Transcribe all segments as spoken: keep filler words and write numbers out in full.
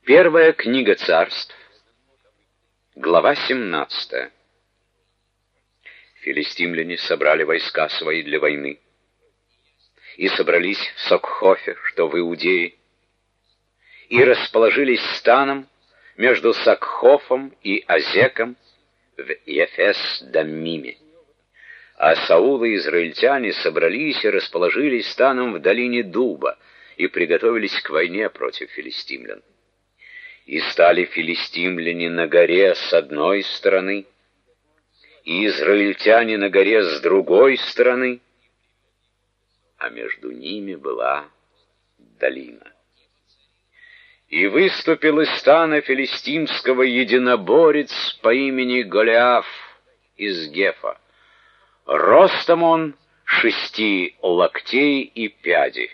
Первая книга Царств, глава семнадцатая. Филистимляне собрали войска свои для войны и собрались в Сокхофе, что в Иудее, и расположились станом между Сокхофом и Азеком в Ефес-Даммиме. А Саул и израильтяне собрались и расположились станом в долине Дуба и приготовились к войне против филистимлян. И стали филистимляне на горе с одной стороны, и израильтяне на горе с другой стороны, а между ними была долина. И выступил из стана филистимского единоборец по имени Голиаф из Гефа. Ростом он шести локтей и пяди.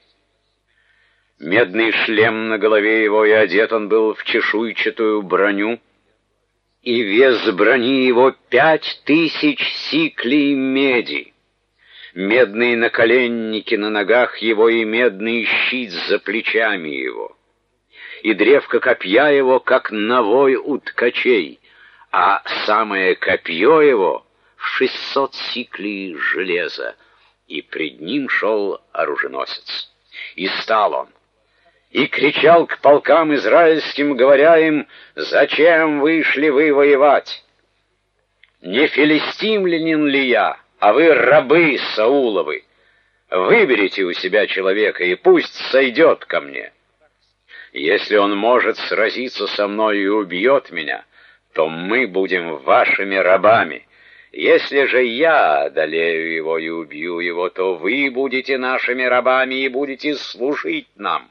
Медный шлем на голове его, и одет он был в чешуйчатую броню, и вес брони его пять тысяч сиклей меди. Медные наколенники на ногах его и медный щит за плечами его. И древко копья его, как навой у ткачей, а самое копье его в шестьсот сиклей железа, и пред ним шел оруженосец. И стал он, и кричал к полкам израильским, говоря им: «Зачем вышли вы воевать? Не филистимлянин ли я, а вы рабы Сауловы? Выберите у себя человека, и пусть сойдет ко мне. Если он может сразиться со мной и убьет меня, то мы будем вашими рабами. Если же я одолею его и убью его, то вы будете нашими рабами и будете служить нам».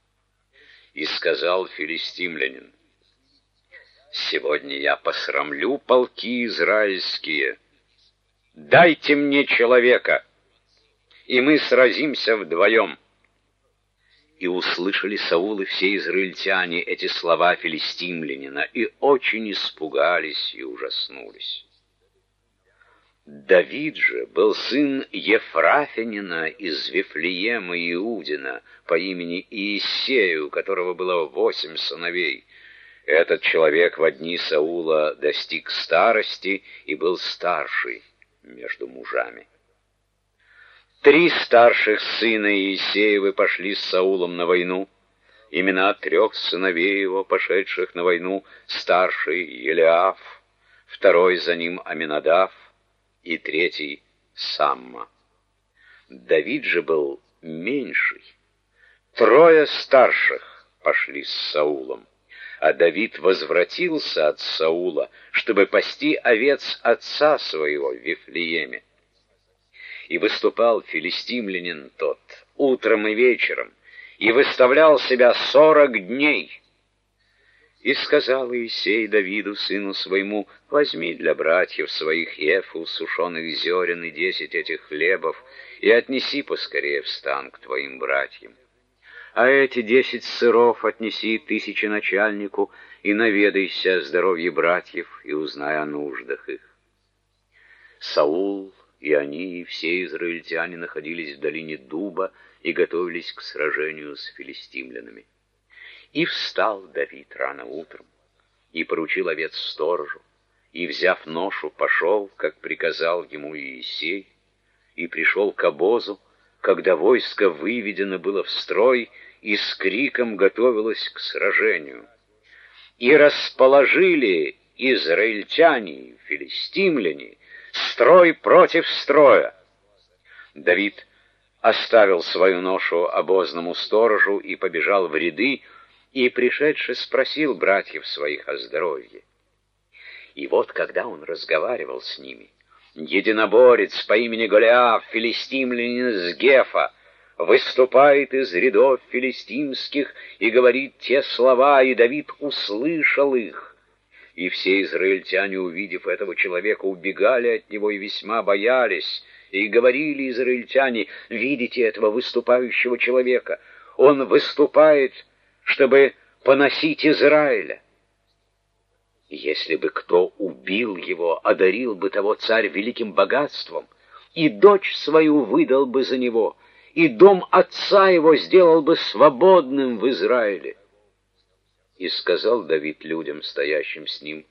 И сказал филистимлянин: «Сегодня я посрамлю полки израильские. Дайте мне человека, и мы сразимся вдвоем». И услышали Саул и все израильтяне эти слова филистимлянина, и очень испугались и ужаснулись. Давид же был сын Ефрафинина из Вифлеема Иудина по имени Иессея, у которого было восемь сыновей. Этот человек во дни Саула достиг старости и был старший между мужами. Три старших сына Иессеевы пошли с Саулом на войну. Имена трех сыновей его, пошедших на войну: старший Елиаф, второй за ним Аминадав, и третий Самма. Давид же был меньший. Трое старших пошли с Саулом, а Давид возвратился от Саула, чтобы пасти овец отца своего в Вифлееме. И выступал филистимлянин тот утром и вечером, и выставлял себя сорок дней. И сказал Иессей Давиду, сыну своему: «Возьми для братьев своих ефу сушеных зерен и десять этих хлебов, и отнеси поскорее в стан к твоим братьям. А эти десять сыров отнеси тысяченачальнику, и наведайся о здоровье братьев, и узнай о нуждах их». Саул и они, и все израильтяне находились в долине Дуба и готовились к сражению с филистимлянами. И встал Давид рано утром, и поручил овец сторожу, и, взяв ношу, пошел, как приказал ему Иессей, и пришел к обозу, когда войско выведено было в строй и с криком готовилось к сражению. И расположили израильтяне, филистимляне, строй против строя. Давид оставил свою ношу обозному сторожу и побежал в ряды, и, пришедший, спросил братьев своих о здоровье. И вот, когда он разговаривал с ними, единоборец по имени Голиаф, филистимлянин из Гефа, выступает из рядов филистимских и говорит те слова, и Давид услышал их. И все израильтяне, увидев этого человека, убегали от него и весьма боялись, и говорили израильтяне: «Видите этого выступающего человека? Он выступает, чтобы поносить Израиля. Если бы кто убил его, одарил бы того царь великим богатством, и дочь свою выдал бы за него, и дом отца его сделал бы свободным в Израиле». И сказал Давид людям, стоящим с ним: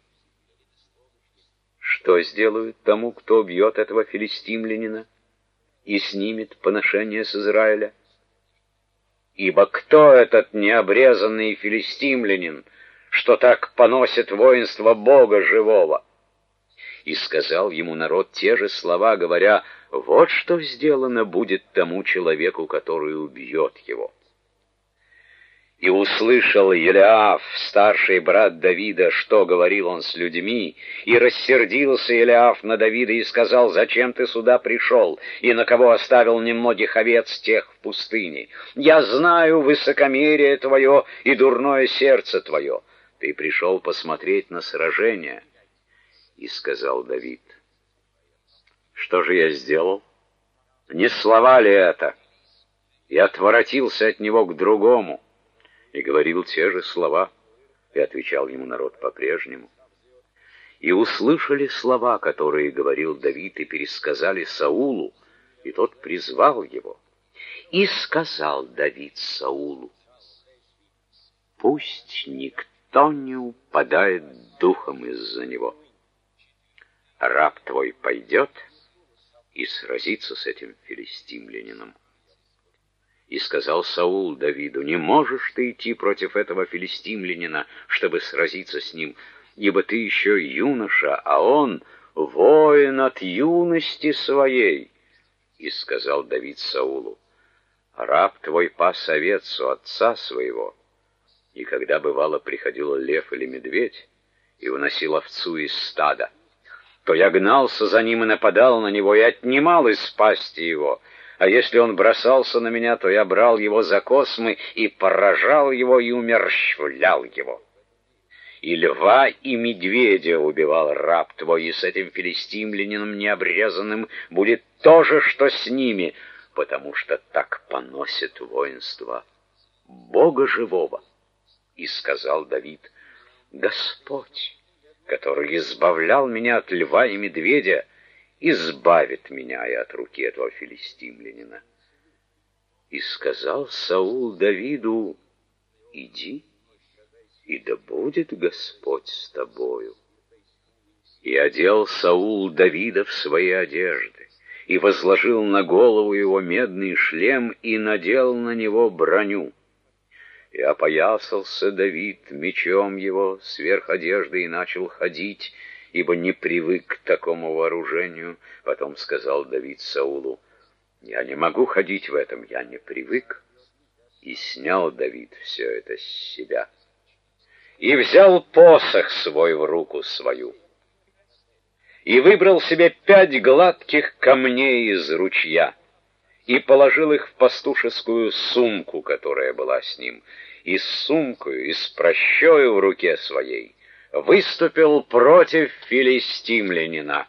что сделают тому, кто убьет этого филистимлянина и снимет поношение с Израиля? Ибо кто этот необрезанный филистимлянин, что так поносит воинство Бога живого? И сказал ему народ те же слова, говоря: вот что сделано будет тому человеку, который убьет его. И услышал Елиаф, старший брат Давида, что говорил он с людьми, и рассердился Елиаф на Давида и сказал: зачем ты сюда пришел, и на кого оставил немногих овец тех в пустыне? Я знаю высокомерие твое и дурное сердце твое. Ты пришел посмотреть на сражение. И сказал Давид: что же я сделал? Не слова ли это? Я отворотился от него к другому и говорил те же слова, и отвечал ему народ по-прежнему. И услышали слова, которые говорил Давид, и пересказали Саулу, и тот призвал его. И сказал Давид Саулу: пусть никто не упадает духом из-за него. Раб твой пойдет и сразится с этим филистимлянином. И сказал Саул Давиду: не можешь ты идти против этого филистимлянина, чтобы сразиться с ним, ибо ты еще юноша, а он воин от юности своей. И сказал Давид Саулу: раб твой пас овец у отца своего, и когда бывало приходил лев или медведь и уносил овцу из стада, то я гнался за ним и нападал на него и отнимал из пасти его. А если он бросался на меня, то я брал его за космы и поражал его и умерщвлял его. И льва, и медведя убивал раб твой, и с этим филистимлянином необрезанным будет то же, что с ними, потому что так поносит воинство Бога живого. И сказал Давид: Господь, который избавлял меня от льва и медведя, избавит меня и от руки этого филистимлянина. И сказал Саул Давиду: иди, и да будет Господь с тобою. И одел Саул Давида в свои одежды, и возложил на голову его медный шлем, и надел на него броню. И опоясался Давид мечом его сверх одежды и начал ходить, ибо не привык к такому вооружению. Потом сказал Давид Саулу: я не могу ходить в этом, я не привык. И снял Давид все это с себя. И взял посох свой в руку свою, и выбрал себе пять гладких камней из ручья, и положил их в пастушескую сумку, которая была с ним, и с сумкою, и с пращою в руке своей выступил против филистимлянина.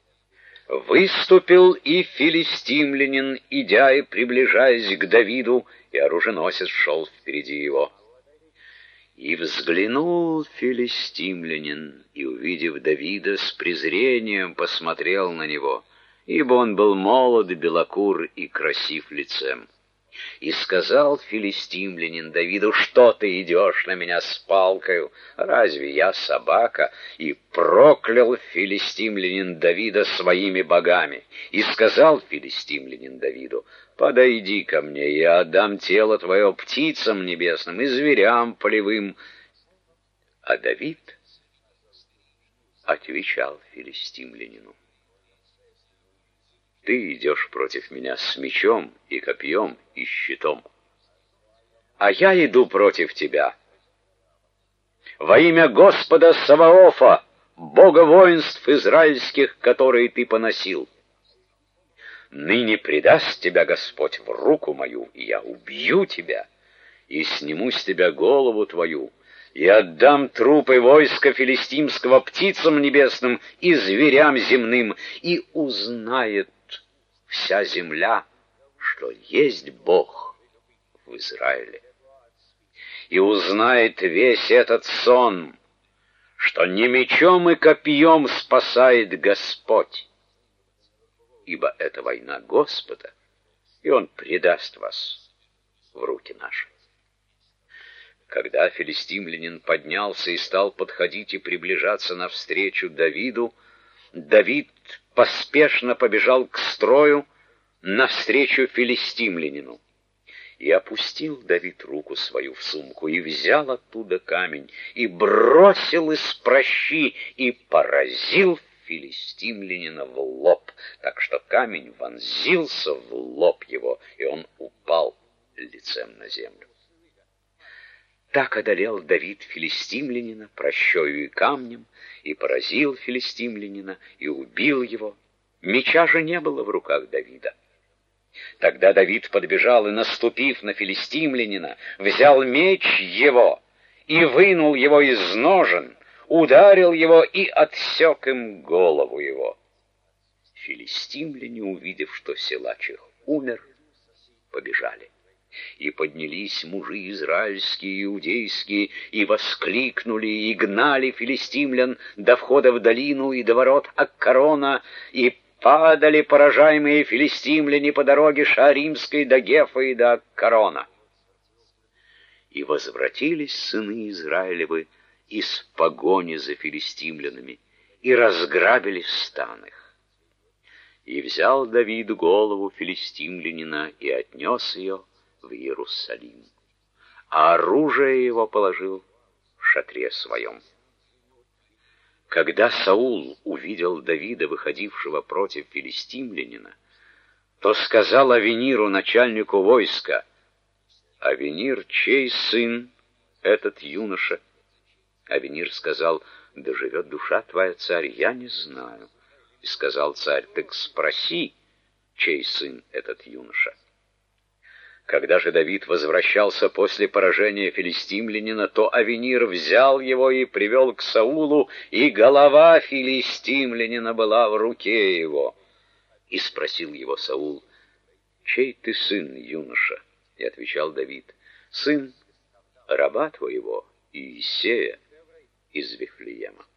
Выступил и филистимлянин, идя и приближаясь к Давиду, и оруженосец шел впереди его. И взглянул филистимлянин, и, увидев Давида, с презрением посмотрел на него, ибо он был молод, белокур и красив лицем. И сказал филистимлянин Давиду: что ты идешь на меня с палкою? Разве я собака? И проклял филистимлянин Давида своими богами. И сказал филистимлянин Давиду: подойди ко мне, и я отдам тело твое птицам небесным и зверям полевым. А Давид отвечал филистимлянину: ты идешь против меня с мечом и копьем и щитом, а я иду против тебя во имя Господа Саваофа, Бога воинств израильских, которые ты поносил. Ныне предаст тебя Господь в руку мою, и я убью тебя, и сниму с тебя голову твою, и отдам трупы войска филистимского птицам небесным и зверям земным, и узнает вся земля, что есть Бог в Израиле. И узнает весь этот сон, что не мечом и копьем спасает Господь, ибо это война Господа, и Он предаст вас в руки наши. Когда филистимлянин поднялся и стал подходить и приближаться навстречу Давиду, Давид поспешно побежал к строю навстречу филистимлянину. И опустил Давид руку свою в сумку, и взял оттуда камень, и бросил из пращи, и поразил филистимлянина в лоб, так что камень вонзился в лоб его, и он упал лицем на землю. Так одолел Давид филистимлянина пращою и камнем, и поразил филистимлянина, и убил его. Меча же не было в руках Давида. Тогда Давид подбежал и, наступив на филистимлянина, взял меч его и вынул его из ножен, ударил его и отсек им голову его. Филистимляне, увидев, что силач их умер, побежали. И поднялись мужи израильские и иудейские, и воскликнули, и гнали филистимлян до входа в долину и до ворот Аккарона, и падали поражаемые филистимляне по дороге Шааримской до Гефа и до Аккарона. И возвратились сыны Израилевы из погони за филистимлянами, и разграбили стан их. И взял Давид голову филистимлянина и отнес ее в Иерусалим, а оружие его положил в шатре своем. Когда Саул увидел Давида, выходившего против филистимлянина, то сказал Авениру, начальнику войска: «Авенир, чей сын этот юноша?» Авенир сказал: «Да живет душа твоя, царь, я не знаю». И сказал царь: «Так спроси, чей сын этот юноша». Когда же Давид возвращался после поражения филистимлянина, то Авенир взял его и привел к Саулу, и голова филистимлянина была в руке его. И спросил его Саул: «Чей ты сын, юноша?» И отвечал Давид: «Сын раба твоего Иисея из Вифлеема».